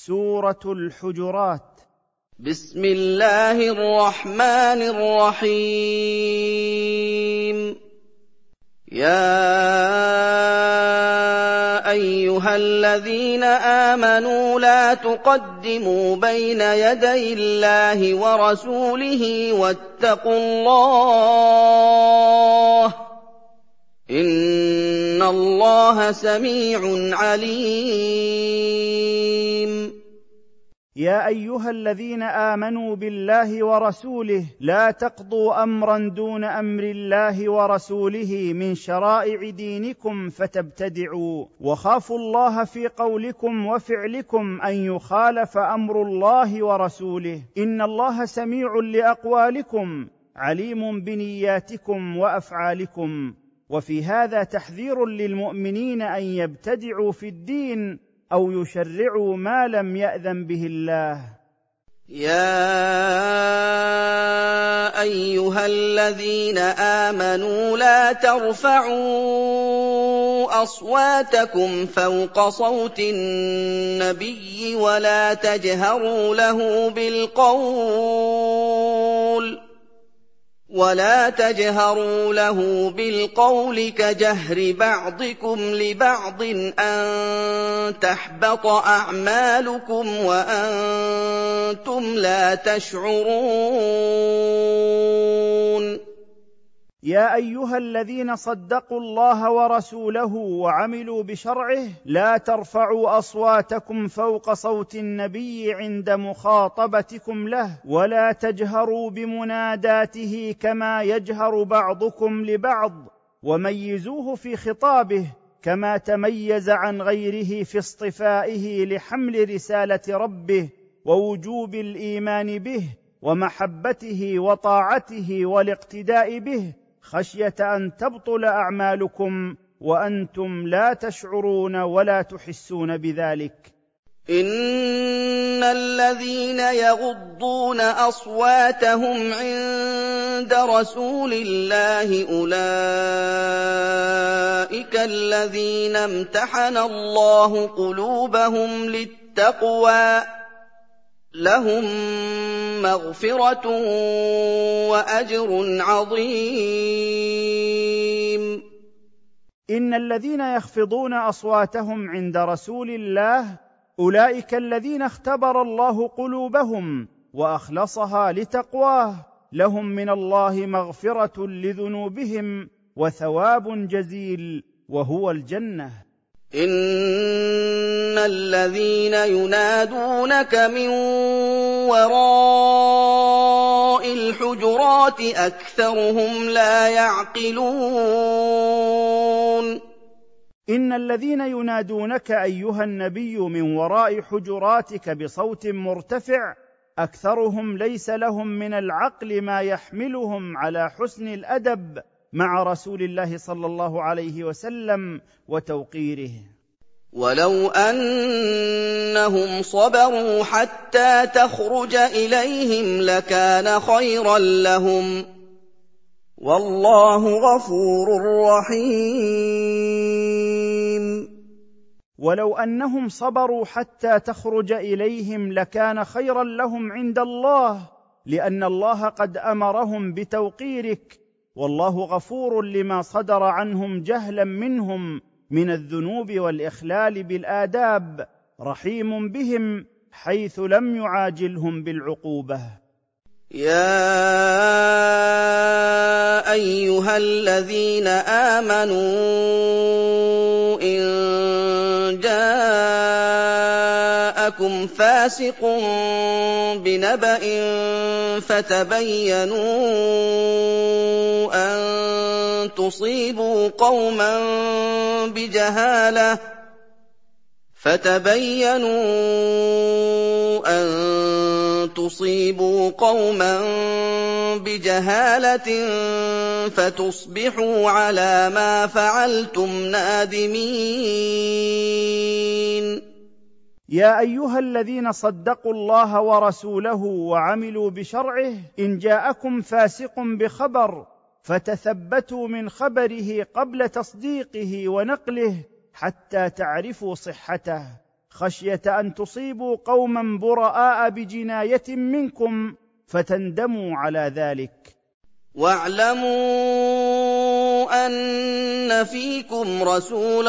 سورة الحجرات. بسم الله الرحمن الرحيم. يا أيها الذين آمنوا لا تقدموا بين يدي الله ورسوله واتقوا الله إن الله سميع عليم. يا أيها الذين آمنوا بالله ورسوله لا تقضوا أمرا دون أمر الله ورسوله من شرائع دينكم فتبتدعوا، وخافوا الله في قولكم وفعلكم أن يخالف أمر الله ورسوله، إن الله سميع لأقوالكم عليم بنياتكم وأفعالكم. وفي هذا تحذير للمؤمنين أن يبتدعوا في الدين أو يشرعوا ما لم يأذن به الله. يا أيها الذين آمنوا لا ترفعوا أصواتكم فوق صوت النبي ولا تجهروا له بالقول كجهر بعضكم لبعض أن تحبط أعمالكم وأنتم لا تشعرون. يا أيها الذين صدقوا الله ورسوله وعملوا بشرعه لا ترفعوا أصواتكم فوق صوت النبي عند مخاطبتكم له، ولا تجهروا بمناداته كما يجهر بعضكم لبعض، وميزوه في خطابه كما تميز عن غيره في اصطفائه لحمل رسالة ربه ووجوب الإيمان به ومحبته وطاعته والاقتداء به، خشية أن تبطل أعمالكم وأنتم لا تشعرون ولا تحسون بذلك. إن الذين يغضون أصواتهم عند رسول الله أولئك الذين امتحن الله قلوبهم للتقوى لهم مغفرة وأجر عظيم. إن الذين يخفضون أصواتهم عند رسول الله أولئك الذين اختبر الله قلوبهم وأخلصها لتقواه، لهم من الله مغفرة لذنوبهم وثواب جزيل وهو الجنة. إن الذين ينادونك من وراء الحجرات أكثرهم لا يعقلون. إن الذين ينادونك أيها النبي من وراء حجراتك بصوت مرتفع أكثرهم ليس لهم من العقل ما يحملهم على حسن الأدب مع رسول الله صلى الله عليه وسلم وتوقيره. ولو أنهم صبروا حتى تخرج إليهم لكان خيرا لهم والله غفور رحيم. ولو أنهم صبروا حتى تخرج إليهم لكان خيرا لهم عند الله، لأن الله قد أمرهم بتوقيرك، والله غفور لما صدر عنهم جهلا منهم من الذنوب والإخلال بالآداب، رحيم بهم حيث لم يعاجلهم بالعقوبة. يا أيها الذين آمنوا إن جاءكم فاسق بنبأ فتبينوا أن تصيبوا قوما بجهالة فتصبحوا على ما فعلتم نادمين. يا أيها الذين صدقوا الله ورسوله وعملوا بشرعه إن جاءكم فاسق بخبر فتثبتوا من خبره قبل تصديقه ونقله حتى تعرفوا صحته، خشية أن تصيبوا قوما براء بجناية منكم فتندموا على ذلك. وَاعْلَمُوا أَنَّ فِيكُمْ رَسُولَ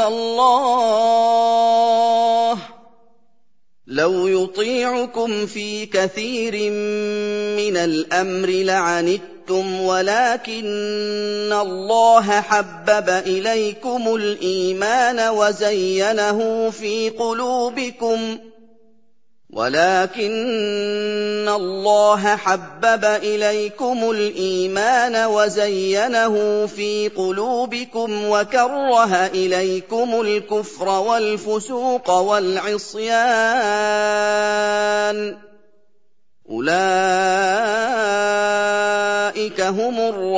اللَّهِ لَوْ يُطِيعُكُمْ فِي كَثِيرٍ مِّنَ الْأَمْرِ لَعَنِتُّمْ وَلَٰكِنَّ اللَّهَ حَبَّبَ إِلَيْكُمُ الْإِيمَانَ وَزَيَّنَهُ فِي قُلُوبِكُمْ وَكَرَّهَ إِلَيْكُمُ الْكُفْرَ وَالْفُسُوقَ وَالْعِصْيَانَ ۚ أُولَٰئِكَ هُمُ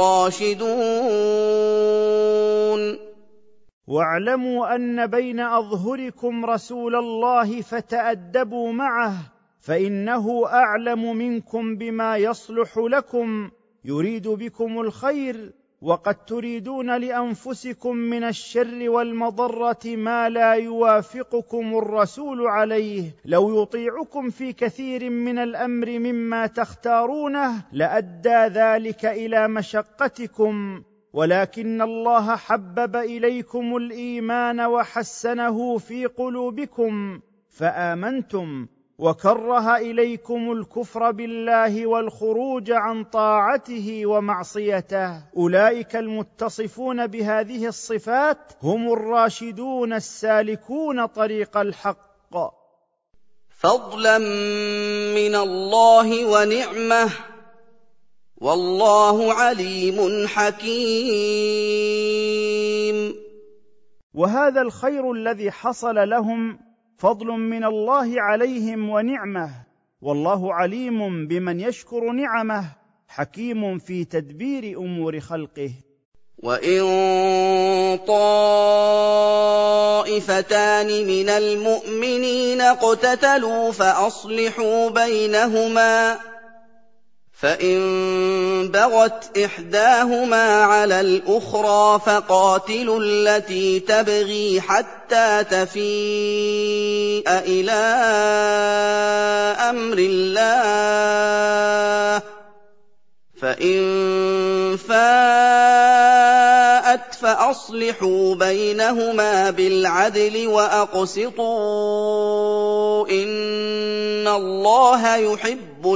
الرَّاشِدُونَ. واعلموا أن بين أظهركم رسول الله فتأدبوا معه، فإنه أعلم منكم بما يصلح لكم، يريد بكم الخير، وقد تريدون لأنفسكم من الشر والمضرة ما لا يوافقكم الرسول عليه. لو يطيعكم في كثير من الأمر مما تختارونه لأدى ذلك إلى مشقتكم، ولكن الله حبب إليكم الإيمان وحسنه في قلوبكم فآمنتم، وكره إليكم الكفر بالله والخروج عن طاعته ومعصيته. أولئك المتصفون بهذه الصفات هم الراشدون السالكون طريق الحق. فَضْلًا مِّنَ اللَّهِ وَنِعْمَةً ۚ وَاللَّهُ عَلِيمٌ حَكِيمٌ. وهذا الخير الذي حصل لهم فضل من الله عليهم ونعمه، والله عليم بمن يشكر نعمه، حكيم في تدبير أمور خلقه. وَإِن طَائِفَتَانِ مِنَ الْمُؤْمِنِينَ اقْتَتَلُوا فَأَصْلِحُوا بَيْنَهُمَا، فَإِن بَغَتْ إِحْدَاهُمَا عَلَى الْأُخْرَىٰ فَقَاتِلُوا الَّتِي تَبْغِي حَتَّىٰ تَفِيءَ إِلَىٰ أَمْرِ اللَّهِ ۚ فَإِن فَاءَتْ فَأَصْلِحُوا بَيْنَهُمَا بِالْعَدْلِ وَأَقْسِطُوا ۖ إِنَّ اللَّهَ يُحِبُّ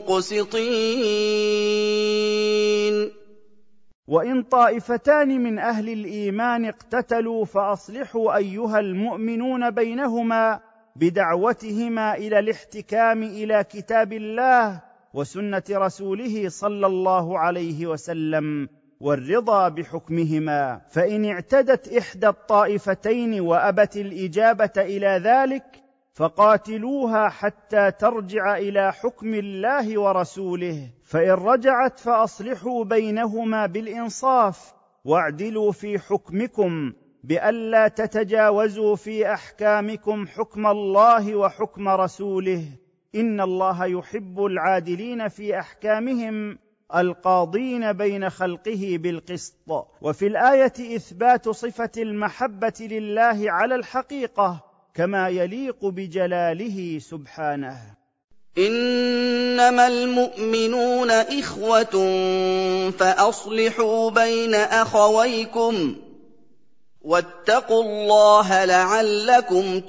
الْمُقْسِطِينَ. وإن طائفتان من أهل الإيمان اقتتلوا فأصلحوا أيها المؤمنون بينهما بدعوتهما إلى الاحتكام إلى كتاب الله وسنة رسوله صلى الله عليه وسلم والرضا بحكمهما. فإن اعتدت إحدى الطائفتين وأبت الإجابة إلى ذلك فقاتلوها حتى ترجع إلى حكم الله ورسوله، فإن رجعت فأصلحوا بينهما بالإنصاف، واعدلوا في حكمكم بألا تتجاوزوا في أحكامكم حكم الله وحكم رسوله، إن الله يحب العادلين في أحكامهم القاضين بين خلقه بالقسط. وفي الآية إثبات صفة المحبة لله على الحقيقة كما يليق بجلاله سبحانه. إِنَّمَا الْمُؤْمِنُونَ إِخْوَةٌ فَأَصْلِحُوا بَيْنَ أَخَوَيْكُمْ ۚ وَاتَّقُوا اللَّهَ لَعَلَّكُمْ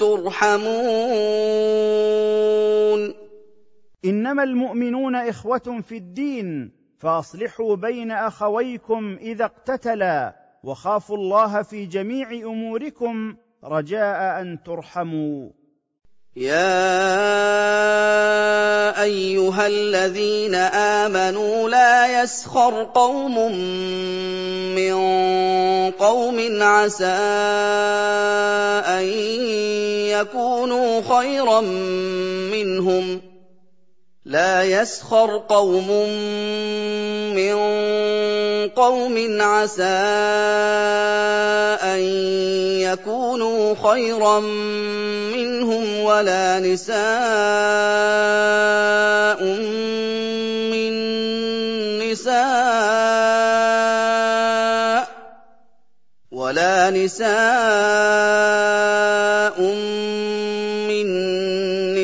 تُرْحَمُونَ. إنما المؤمنون إخوة في الدين فأصلحوا بين أخويكم إذا اقتتلا، وخافوا الله في جميع أموركم رجاء أن ترحموا. يَا أَيُّهَا الَّذِينَ آمَنُوا لَا يَسْخَرْ قَوْمٌ مِّن قَوْمٍ عَسَىٰ أَن يَكُونُوا خَيْرًا مِّنْهُمْ، لا يسخر قوم من قوم عسى أن يكونوا خيرا منهم ولا نساء من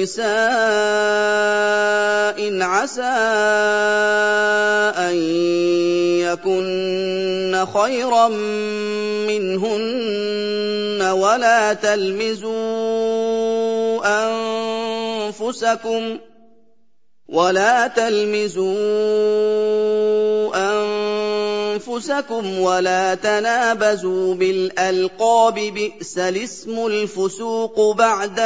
نِسَاءٍ عَسَىٰ أَن يَكُنَّ خَيْرًا مِّنْهُنَّ وَلَا تَلْمِزُوا أَنفُسَكُمْ وَلَا تَنَابَزُوا بِالْأَلْقَابِ ۖ بِئْسَ الِاسْمُ الْفُسُوقُ بَعْدَ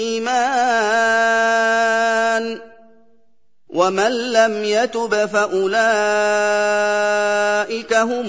الْإِيمَانِ ۚ وَمَن لَّمْ يَتُبْ فَأُولَٰئِكَ هُمُ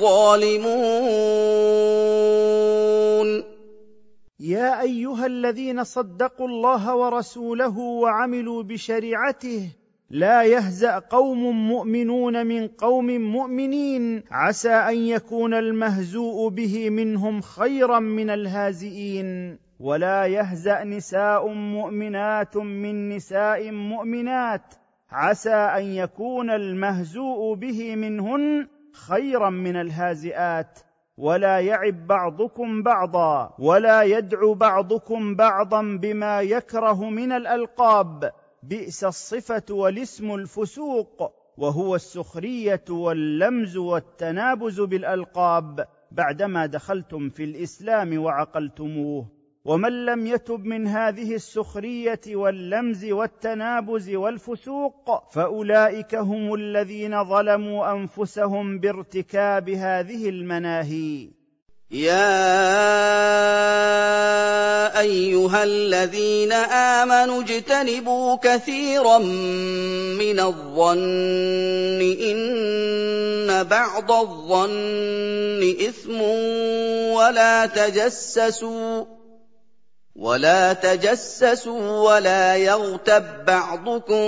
الظَّالِمُونَ. يا أيها الذين صدقوا الله ورسوله وعملوا بشريعته لا يهزأ قوم مؤمنون من قوم مؤمنين عسى أن يكون المهزوء به منهم خيرا من الهازئين، ولا يهزأ نساء مؤمنات من نساء مؤمنات عسى أن يكون المهزوء به منهن خيرا من الهازئات، ولا يعب بعضكم بعضا، ولا يدعو بعضكم بعضا بما يكره من الألقاب، بئس الصفة والاسم الفسوق، وهو السخرية واللمز والتنابز بالألقاب بعدما دخلتم في الإسلام وعقلتموه. ومن لم يتب من هذه السخرية واللمز والتنابز والفسوق فأولئك هم الذين ظلموا أنفسهم بارتكاب هذه المناهي. يا أيها الذين آمنوا اجتنبوا كثيرا من الظن إن بعض الظن إثم ولا تجسسوا ولا يغتب بعضكم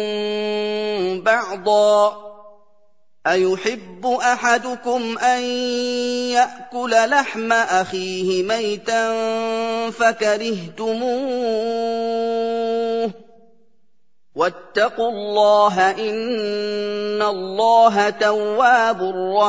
بعضا أيحب أحدكم أن يأكل لحم أخيه ميتا فكرهتموه واتقوا الله إن الله تواب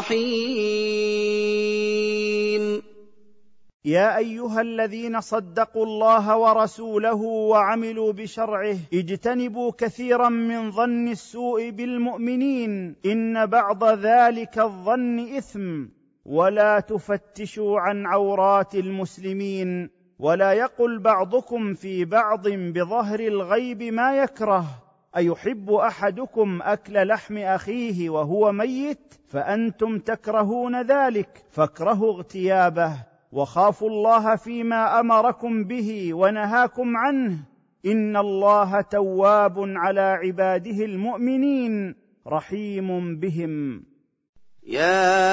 رحيم. يا أيها الذين صدقوا الله ورسوله وعملوا بشرعه اجتنبوا كثيرا من ظن السوء بالمؤمنين إن بعض ذلك الظن إثم، ولا تفتشوا عن عورات المسلمين، ولا يقل بعضكم في بعض بظهر الغيب ما يكره. أيحب أحدكم أكل لحم أخيه وهو ميت فأنتم تكرهون ذلك، فاكرهوا اغتيابه، وخافوا الله فيما أمركم به ونهاكم عنه، إن الله تواب على عباده المؤمنين رحيم بهم. يا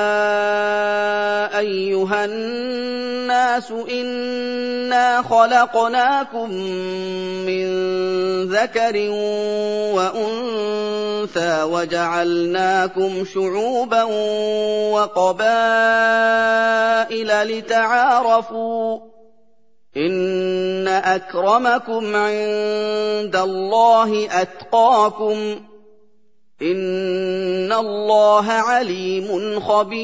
أيها الناس إنا خلقناكم من ذكر وأنثى وجعلناكم شعوبا وقبائل لتعارفوا إن أكرمكم عند الله أتقاكم إن الله عليم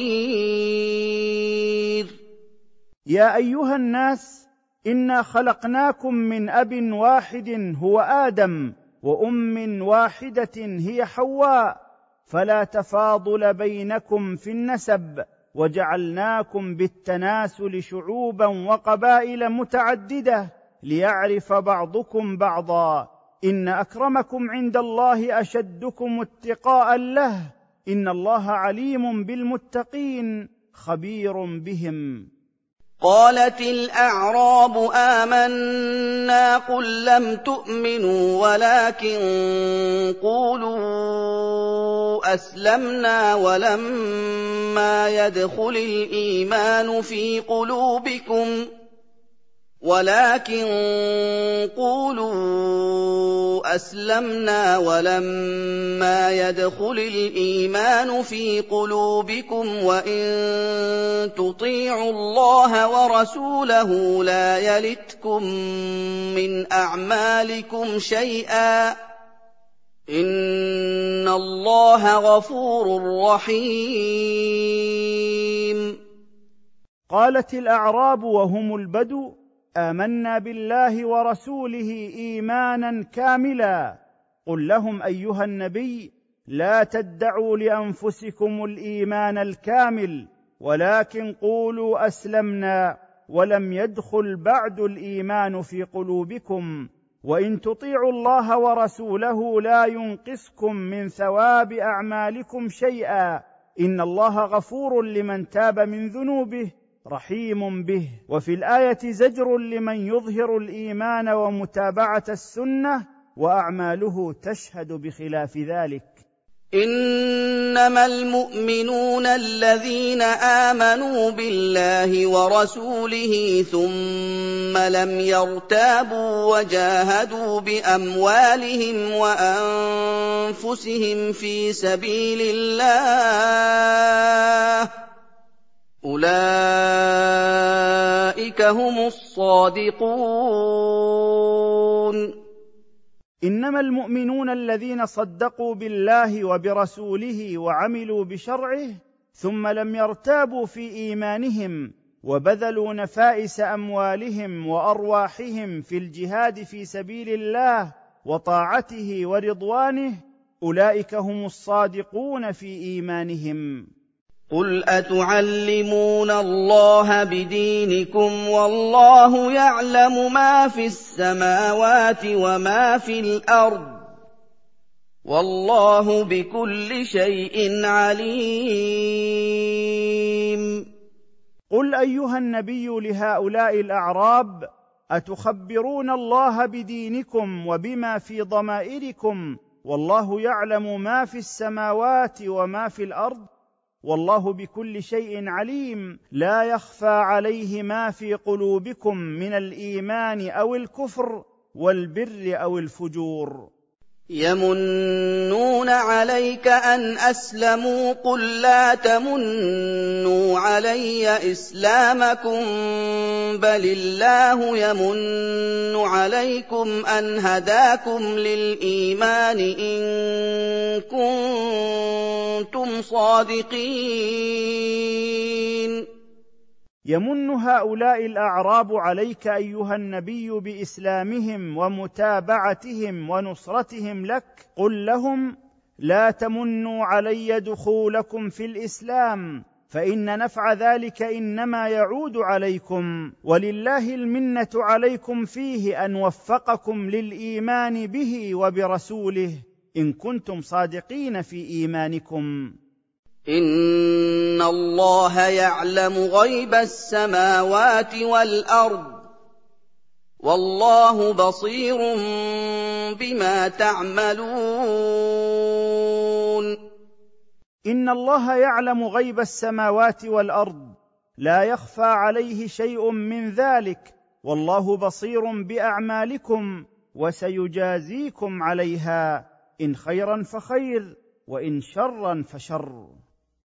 خبير. يا أيها الناس إنا خلقناكم من أب واحد هو آدم وأم واحدة هي حواء، فلا تفاضل بينكم في النسب، وجعلناكم بالتناسل شعوبا وقبائل متعددة ليعرف بعضكم بعضا، إن أكرمكم عند الله أشدكم اتقاء له إن الله عليم بالمتقين خبير بهم. قالت الأعراب آمنا قل لم تؤمنوا ولكن قولوا أسلمنا ولما يدخل الإيمان في قلوبكم وإن تطيعوا الله ورسوله لا يلتكم من أعمالكم شيئا إن الله غفور رحيم. قالت الأعراب وهم البدو آمنا بالله ورسوله إيمانا كاملا. قل لهم أيها النبي: لا تدعوا لأنفسكم الإيمان الكامل، ولكن قولوا أسلمنا ولم يدخل بعد الإيمان في قلوبكم، وإن تطيعوا الله ورسوله لا ينقصكم من ثواب أعمالكم شيئا، إن الله غفور لمن تاب من ذنوبه رحيم به. وفي الآية زجر لمن يظهر الإيمان ومتابعة السنة وأعماله تشهد بخلاف ذلك. إنما المؤمنون الذين آمنوا بالله ورسوله ثم لم يرتابوا وجاهدوا بأموالهم وأنفسهم في سبيل الله، أولئك هم الصادقون. إنما المؤمنون الذين صدقوا بالله وبرسوله وعملوا بشرعه ثم لم يرتابوا في إيمانهم وبذلوا نفائس أموالهم وأرواحهم في الجهاد في سبيل الله وطاعته ورضوانه، أولئك هم الصادقون في إيمانهم. قل أتعلمون الله بدينكم والله يعلم ما في السماوات وما في الأرض، والله بكل شيء عليم. قل أيها النبي لهؤلاء الأعراب: أتخبرون الله بدينكم وبما في ضمائركم والله يعلم ما في السماوات وما في الأرض، والله بكل شيء عليم، لا يخفى عليه ما في قلوبكم من الإيمان أو الكفر والبر أو الفجور. يمنون عليك أن أسلموا، قل لا تمنوا علي إسلامكم بل الله يمن عليكم أن هداكم للإيمان إن كنتم صادقين. يمن هؤلاء الأعراب عليك أيها النبي بإسلامهم ومتابعتهم ونصرتهم لك، قل لهم: لا تمنوا علي دخولكم في الإسلام، فإن نفع ذلك إنما يعود عليكم، ولله المنة عليكم فيه أن وفقكم للإيمان به وبرسوله إن كنتم صادقين في إيمانكم. إن الله يعلم غيب السماوات والأرض، والله بصير بما تعملون. إن الله يعلم غيب السماوات والأرض، لا يخفى عليه شيء من ذلك، والله بصير بأعمالكم وسيجازيكم عليها، إن خيرا فخير وإن شرا فشر.